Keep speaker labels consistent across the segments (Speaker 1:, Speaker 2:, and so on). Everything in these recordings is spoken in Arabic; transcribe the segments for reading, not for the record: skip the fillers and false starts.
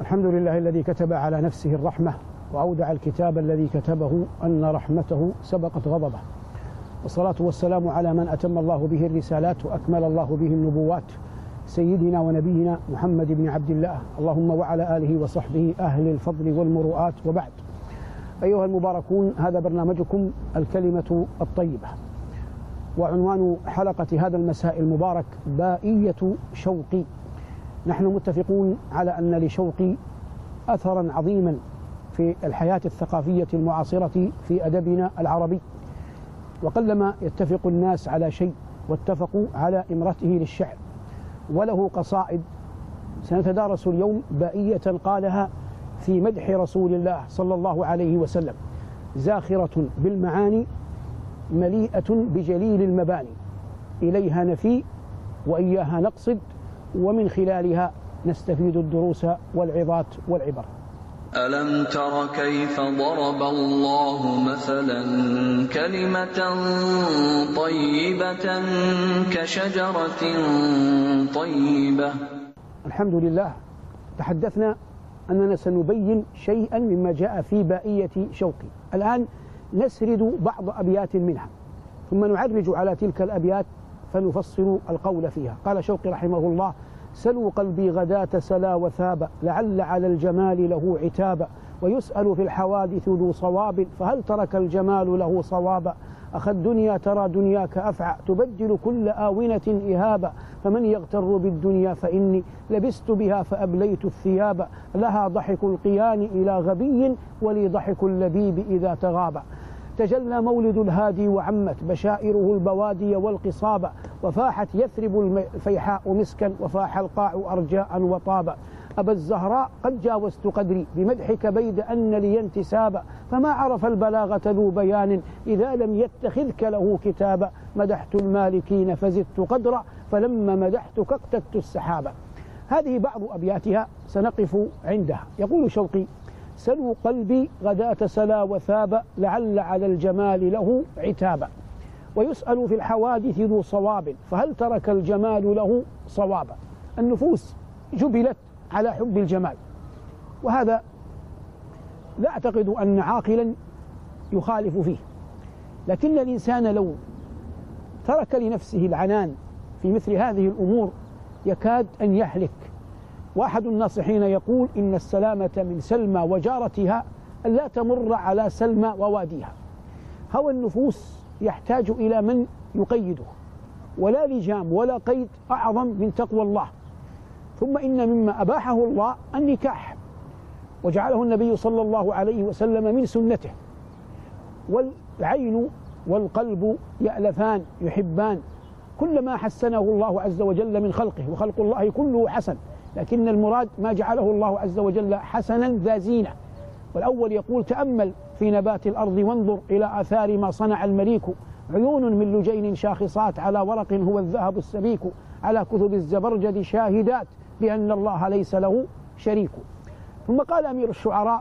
Speaker 1: الحمد لله الذي كتب على نفسه الرحمة وأودع الكتاب الذي كتبه أن رحمته سبقت غضبه، والصلاة والسلام على من أتم الله به الرسالات وأكمل الله به النبوات، سيدنا ونبينا محمد بن عبد الله، اللهم وعلى آله وصحبه أهل الفضل والمروءات. وبعد، أيها المباركون، هذا برنامجكم الكلمة الطيبة، وعنوان حلقة هذا المساء المبارك بائية شوقي. نحن متفقون على أن لشوقي أثرا عظيما في الحياة الثقافية المعاصرة في أدبنا العربي، وقلما يتفق الناس على شيء واتفقوا على إمرته للشعر، وله قصائد سنتدارس اليوم بائية قالها في مدح رسول الله صلى الله عليه وسلم، زاخرة بالمعاني مليئة بجليل المباني، إليها نفي وإياها نقصد، ومن خلالها نستفيد الدروس والعظات والعبر.
Speaker 2: ألم تر كيف ضرب الله مثلا كلمة طيبة كشجرة طيبة.
Speaker 1: الحمد لله، تحدثنا أننا سنبين شيئا مما جاء في بائية شوقي. الآن نسرد بعض أبيات منها، ثم نعرج على تلك الأبيات فنفصل القول فيها. قال شوقي رحمه الله: سلوا قلبي غداة سلا وثاب، لعل على الجمال له عتابا، ويسأل في الحوادث ذو صواب، فهل ترك الجمال له صوابا. أخى الدنيا ترى دنياك أفعى، تبدل كل آونة إهابا، فمن يغتر بالدنيا فإني لبست بها فأبليت الثياب، لها ضحك القيان إلى غبي، ولي ضحك اللبيب إذا تغاب. تجلى مولد الهادي وعمت بشائره البوادي والقصاب، وفاحت يثرب الفيحاء مسكا، وفاح القاع أرجاء وطابا. أبا الزهراء قد جاوزت قدري بمدحك بيد أن لي انتسابا، فما عرف البلاغة ذو بيان إذا لم يتخذك له كتابا. مدحت المالكين فزدت قدرا، فلما مدحتك اقتدت السحابا. هذه بعض أبياتها سنقف عندها. يقول شوقي: سلوا قلبي غداة سلا وثاب، لعل على الجمال له عتابا، ويسأل في الحوادث ذو صواب، فهل ترك الجمال له صوابا. النفوس جبلت على حب الجمال، وهذا لا أعتقد أن عاقلا يخالف فيه، لكن الإنسان لو ترك لنفسه العنان في مثل هذه الأمور يكاد أن يهلك. وأحد الناصحين يقول: إن السلامة من سلمى وجارتها أن لا تمر على سلمى وواديها. هوى النفوس يحتاج إلى من يقيده، ولا لجام ولا قيد أعظم من تقوى الله. ثم إن مما أباحه الله النكاح، وجعله النبي صلى الله عليه وسلم من سنته. والعين والقلب يألفان يحبان، كلما حسنه الله عز وجل من خلقه، وخلق الله كله حسن، لكن المراد ما جعله الله عز وجل حسنا ذا زينة. والأول يقول: تأمل في نبات الأرض وانظر إلى آثار ما صنع المليك، عيون من لجين شاخصات على ورق هو الذهب السبيك، على كثب الزبرجد شاهدات بأن الله ليس له شريك. ثم قال أمير الشعراء: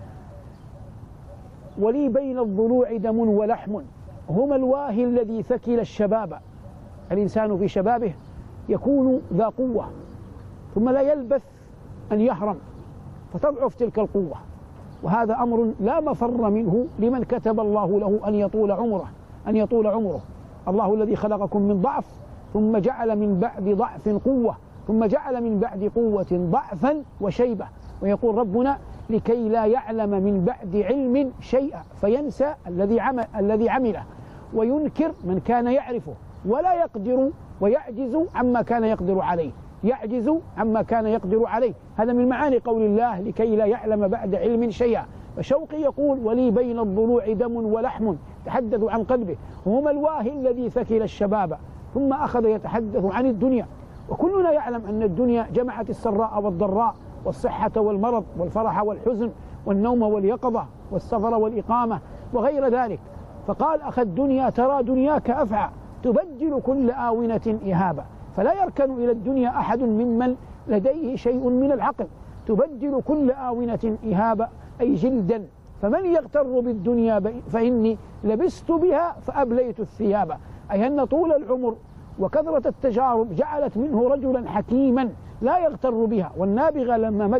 Speaker 1: ولي بين الضلوع دم ولحم، هما الواهي الذي ثكل الشباب. الإنسان في شبابه يكون ذا قوة، ثم لا يلبث أن يهرم فتضعف تلك القوة، وهذا أمر لا مفر منه لمن كتب الله له أن يطول عمره. الله الذي خلقكم من ضعف ثم جعل من بعد ضعف قوة، ثم جعل من بعد قوة ضعفا وشيبة. ويقول ربنا: لكي لا يعلم من بعد علم شيئا، فينسى الذي عمله، وينكر من كان يعرفه، ولا يقدر ويعجز عما كان يقدر عليه، يعجز عما كان يقدر عليه. هذا من معاني قول الله: لكي لا يعلم بعد علم شيئا. فشوقي يقول: ولي بين الضلوع دم ولحم، تحدث عن قلبه، هما الواهي الذي ثكل الشباب. ثم أخذ يتحدث عن الدنيا، وكلنا يعلم أن الدنيا جمعت السراء والضراء، والصحة والمرض، والفرح والحزن، والنوم واليقظة، والسفر والإقامة، وغير ذلك. فقال: أخى الدنيا ترى دنياك أفعى، تبدل كل آونة إهابا. فلا يركن إلى الدنيا أحد ممن لديه شيء من العقل. تبدل كل آونة إهابا أي جلدا، فمن يغتر بالدنيا فإني لبست بها فأبليت الثياب. أي أن طول العمر وكثرة التجارب جعلت منه رجلا حكيما لا يغتر بها. والنابغة لما مدح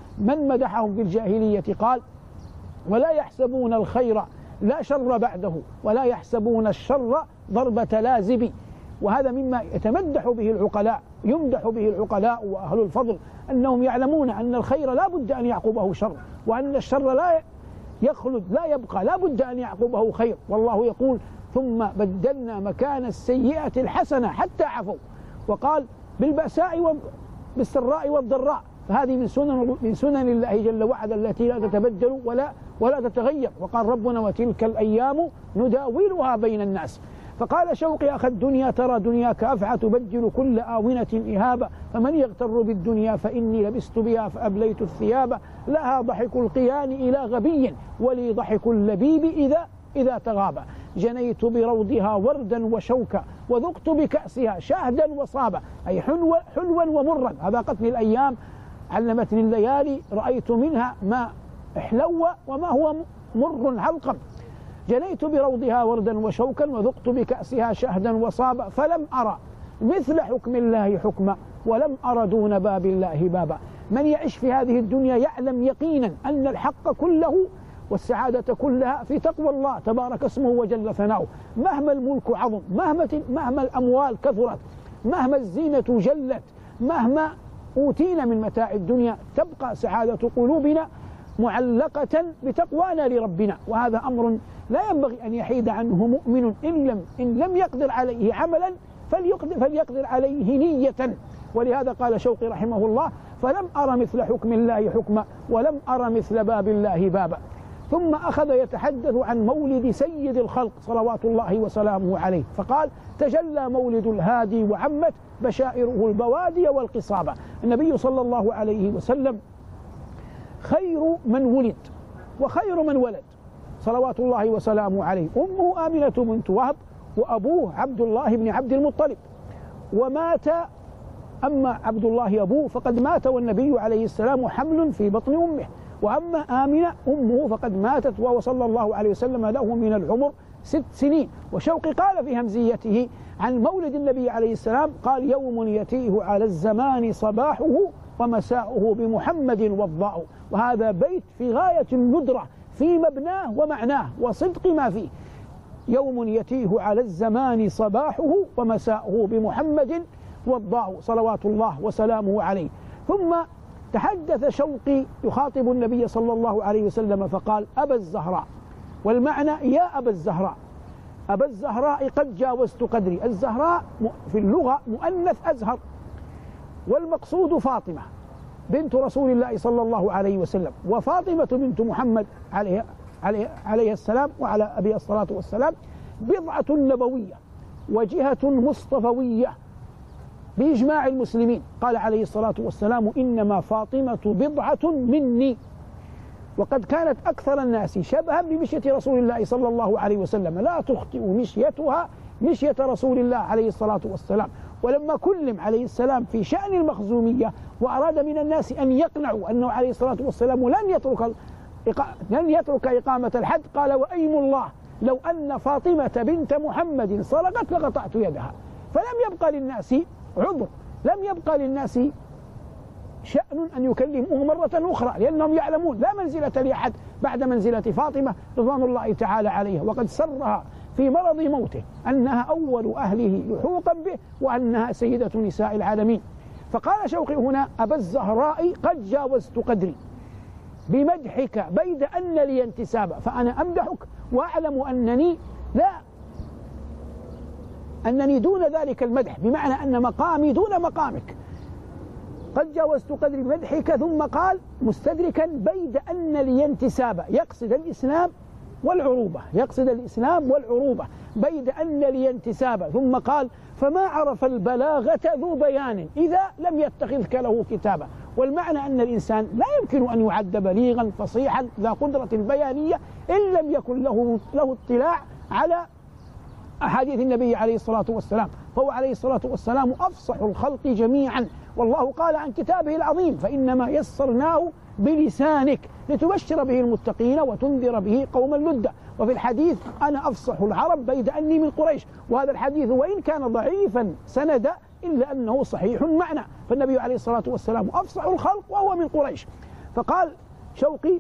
Speaker 1: من مدحهم في الجاهلية قال: ولا يحسبون الخير لا شر بعده ولا يحسبون الشر ضربة لازب. وهذا مما يتمدح به العقلاء، يمدح به العقلاء وأهل الفضل، أنهم يعلمون أن الخير لا بد أن يعقبه شر، وأن الشر لا يخلد لا يبقى، لا بد أن يعقبه خير. والله يقول: ثم بدلنا مكان السيئة الحسنة حتى عفوا، وقال: بالبأساء بالسراء والضراء. فهذه من سنن الله جل وعلا التي لا تتبدل ولا تتغير. وقال ربنا: وتلك الأيام نداولها بين الناس. فقال شوقي: أخي الدنيا ترى دنياك أفعى تبدل كل آونة إهابة، فمن يغتر بالدنيا فإني لبست بها فأبليت الثياب، لها ضحك القيان إلى غبي ولي ضحك اللبيب إذا تغاب، جنيت بروضها وردا وشوكا وذقت بكأسها شهدا وصابا، أي حلوا ومرا. أذاقتني الأيام علمتني الليالي، رأيت منها ما احلو وما هو مر علقم. جنيت بروضها وردا وشوكا وذقت بكأسها شهدا وصابا، فلم أرى مثل حكم الله حكما ولم أرى دون باب الله بابا. من يعيش في هذه الدنيا يعلم يقينا أن الحق كله والسعادة كلها في تقوى الله تبارك اسمه وجل ثناؤه. مهما الملك عظم، مهما الأموال كثرت، مهما الزينة جلت، مهما أوتينا من متاع الدنيا، تبقى سعادة قلوبنا معلقة بتقوانا لربنا. وهذا أمر لا ينبغي أن يحيد عنه مؤمن إن لم يقدر عليه عملا فليقدر عليه نية. ولهذا قال شوقي رحمه الله: فلم أرى مثل حكم الله حكما ولم أرى مثل باب الله بابا. ثم أخذ يتحدث عن مولد سيد الخلق صلوات الله وسلامه عليه، فقال: تجلى مولد الهادي وعمت بشائره البوادي والقصابة. النبي صلى الله عليه وسلم خير من ولد وخير من ولد صلوات الله وسلامه عليه. أمه آمنة بنت وهب وأبوه عبد الله بن عبد المطلب، ومات. أما عبد الله أبوه فقد مات والنبي عليه السلام حمل في بطن أمه، وأما آمنة أمه فقد ماتت وهو صلى الله عليه وسلم له من العمر 6 سنين. وشوقي قال في همزيته عن مولد النبي عليه السلام، قال: يوم يتيه على الزمان صباحه ومساؤه بمحمد وضاء. وهذا بيت في غاية الندرة في مبناه ومعناه وصدق ما فيه. يوم يتيه على الزمان صباحه ومساؤه بمحمد وضاء صلوات الله وسلامه عليه. ثم تحدث شوقي يخاطب النبي صلى الله عليه وسلم فقال: أبا الزهراء. والمعنى: يا أبا الزهراء، أبا الزهراء قد جاوزت قدري. الزهراء في اللغة مؤنث أزهر، والمقصود فاطمة بنت رسول الله صلى الله عليه وسلم، وفاطمة بنت محمد عليه السلام وعلى أبي الصلاة والسلام بضعة نبوية وجهة مصطفوية بإجماع المسلمين. قال عليه الصلاة والسلام: إنما فاطمة بضعة مني. وقد كانت أكثر الناس شبها بمشية رسول الله صلى الله عليه وسلم، لا تخطئ مشيتها مشية رسول الله عليه الصلاة والسلام. ولما كلم عليه السلام في شأن المخزومية وأراد من الناس أن يقنعوا أنه عليه الصلاة والسلام لن يترك إقامة الحد، قال: وأيم الله لو أن فاطمة بنت محمد سرقت لقطعت يدها. فلم يبقى للناس عذر، لم يبقى للناس شأن أن يكلموه مرة أخرى، لأنهم يعلمون لا منزلة لأحد بعد منزلة فاطمة رضوان الله تعالى عليها. وقد سرها في مرض موته أنها أول أهله لحوقا به وأنها سيدة نساء العالمين. فقال شوقي هنا: أبا الزهراء قد جاوزت قدري بمدحك بيد أن لي انتسابا. فأنا أمدحك وأعلم أنني دون ذلك المدح، بمعنى أن مقامي دون مقامك. قد جاوزت قدري بمدحك. ثم قال مستدركا: بيد أن لي انتسابا، يقصد الإسلام والعروبة، يقصد الإسلام والعروبة، بيد أن لي انتسابا. ثم قال: فما عرف البلاغة ذو بيان إذا لم يتخذك له كتابا. والمعنى أن الإنسان لا يمكن أن يعد بليغا فصيحا ذا قدرة بيانية إن لم يكن له اطلاع على أحاديث النبي عليه الصلاة والسلام. فهو عليه الصلاة والسلام أفصح الخلق جميعا، والله قال عن كتابه العظيم: فإنما يسرناه بلسانك لتبشر به المتقين وتنذر به قوما لدا. وفي الحديث: أنا أفصح العرب بيد أني من قريش. وهذا الحديث وإن كان ضعيفا سندا إلا أنه صحيح معنى، فالنبي عليه الصلاة والسلام أفصح الخلق وهو من قريش. فقال شوقي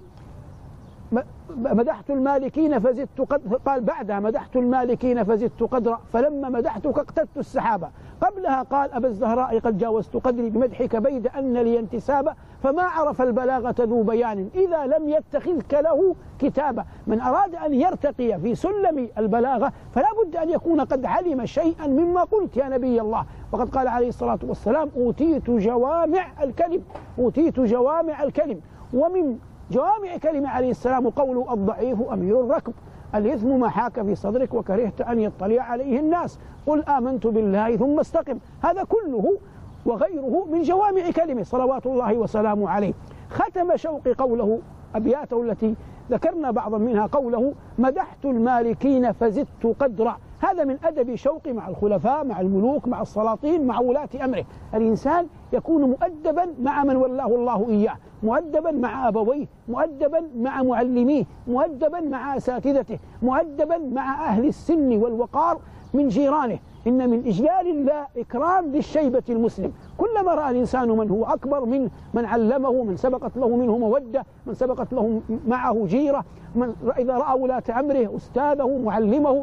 Speaker 1: مدحت المالكين فزدت قال بعدها مدحت المالكين فزدت قدرا، فلما مدحتك اقتدت السحابة. قبلها قال أبا الزهراء قد جاوزت قدري بمدحك بيد أن لي انتسابا، فما عرف البلاغة ذو بيان إذا لم يتخذك له كتابا. من أراد أن يرتقي في سلم البلاغة فلا بد أن يكون قد علم شيئا مما قلت يا نبي الله. وقد قال عليه الصلاة والسلام أوتيت جوامع الكلم، أوتيت جوامع الكلم. ومن جوامع كلمة عليه السلام قول الضعيف أمير الركب، الإثم ما حاك في صدرك وكرهت أن يطلع عليه الناس، قل آمنت بالله ثم استقم. هذا كله وغيره من جوامع كلمة صلوات الله وسلامه عليه. ختم شوقي قوله أبياته التي ذكرنا بعضا منها قوله مدحت المالكين فزدت قدرا. هذا من أدب شوقي مع الخلفاء، مع الملوك، مع السلاطين، مع ولاة أمره. الإنسان يكون مؤدبا مع من ولاه الله إياه، مؤدبا مع أبويه، مؤدبا مع معلميه، مؤدبا مع أساتذته، مؤدبا مع أهل السن والوقار من جيرانه. إن من إجلال الله إكرام للشيبة المسلم. كلما رأى الإنسان من هو أكبر منه، من علمه، من سبقت له منه مودة، من سبقت له معه جيرة، إذا رأى ولاة أمره أستاذه معلمه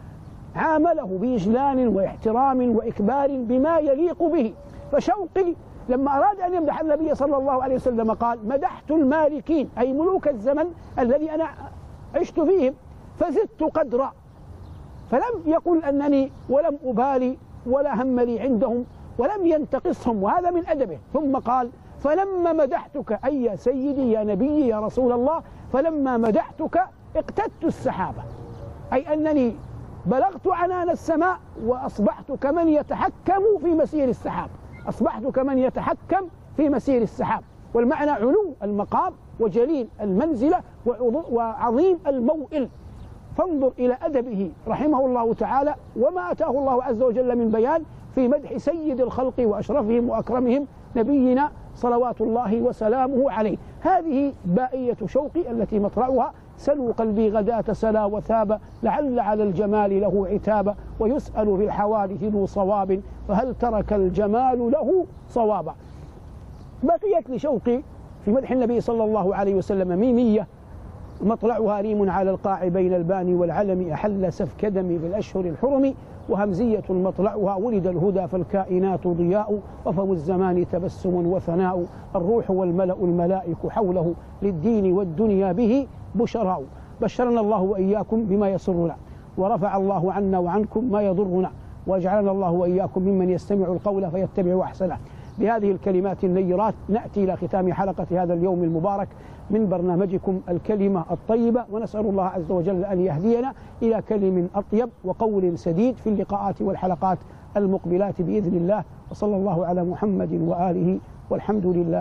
Speaker 1: عامله بإجلال واحترام وإكبار بما يليق به. فشوقي لما أراد أن يمدح النبي صلى الله عليه وسلم قال مدحت المالكين أي ملوك الزمن الذي أنا عشت فيهم فزدت قدرا، فلم يقل أنني ولم أبالي ولا هم لي عندهم ولم ينتقصهم، وهذا من أدبه. ثم قال فلما مدحتك أي يا سيدي يا نبي يا رسول الله، فلما مدحتك اقتدت السحابة، أي أنني بلغت عنان السماء وأصبحت كمن يتحكم في مسير السحاب، أصبحت كمن يتحكم في مسير السحاب. والمعنى علو المقام وجليل المنزلة وعظيم الموئل. فانظر إلى أدبه رحمه الله تعالى وما أتاه الله عز وجل من بيان في مدح سيد الخلق وأشرفهم وأكرمهم نبينا صلوات الله وسلامه عليه. هذه بائية شوقي التي مطلعها سلوا قلبي غداة سلا وثاب، لعل على الجمال له عتابا، ويسأل في الحوادث ذو صواب، فهل ترك الجمال له صوابا. بقيت لشوقي في مدح النبي صلى الله عليه وسلم ميمية مطلعها ريم على القاع بين الباني والعلم، أحل سفك دمي بالأشهر الحرم، وهمزية مطلعها ولد الهدى فالكائنات ضياء، وفم الزمان تبسم وثناء، الروح والملأ الملائك حوله للدين والدنيا به بشراء. بشرنا الله وإياكم بما يسرنا، ورفع الله عنا وعنكم ما يضرنا، وجعلنا الله وإياكم ممن يستمع القول فيتبع أحسنه. بهذه الكلمات النيرات نأتي إلى ختام حلقة هذا اليوم المبارك من برنامجكم الكلمة الطيبة، ونسأل الله عز وجل أن يهدينا إلى كلم أطيب وقول سديد في اللقاءات والحلقات المقبلات بإذن الله. وصلى الله على محمد وآله، والحمد لله.